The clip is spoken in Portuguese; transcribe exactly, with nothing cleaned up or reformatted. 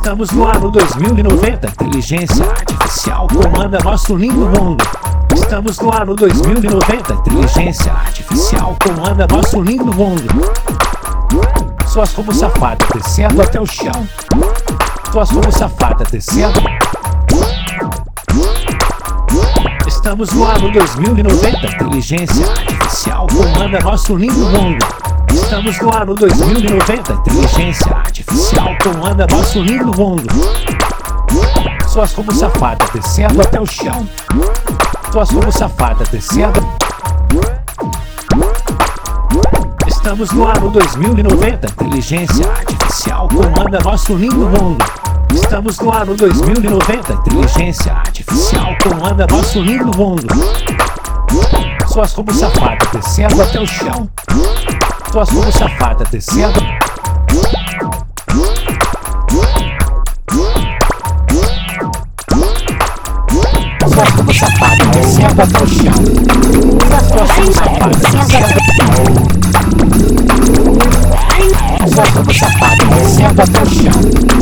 Estamos no ano dois mil e noventa, inteligência artificial comanda nosso lindo mundo. Estamos no ano dois mil e noventa, inteligência artificial comanda nosso lindo mundo. Suas como safada descendo até o chão. Suas como safada descendo. Estamos no ano dois mil e noventa, inteligência artificial comanda nosso lindo mundo. Estamos no ano dois mil e noventa, inteligência artificial comanda nosso lindo mundo. Suas como safada descendo até o chão. Suas como safada descendo. Estamos no ano dois mil e noventa, inteligência artificial comanda nosso lindo mundo. Estamos no ano dois mil e noventa, inteligência artificial comanda nosso lindo mundo. Suas como safada descendo até o chão. Suas como safada descendo. Suas como safada descendo até o chão. Suas como safada descendo. Suas como safada descendo até o chão.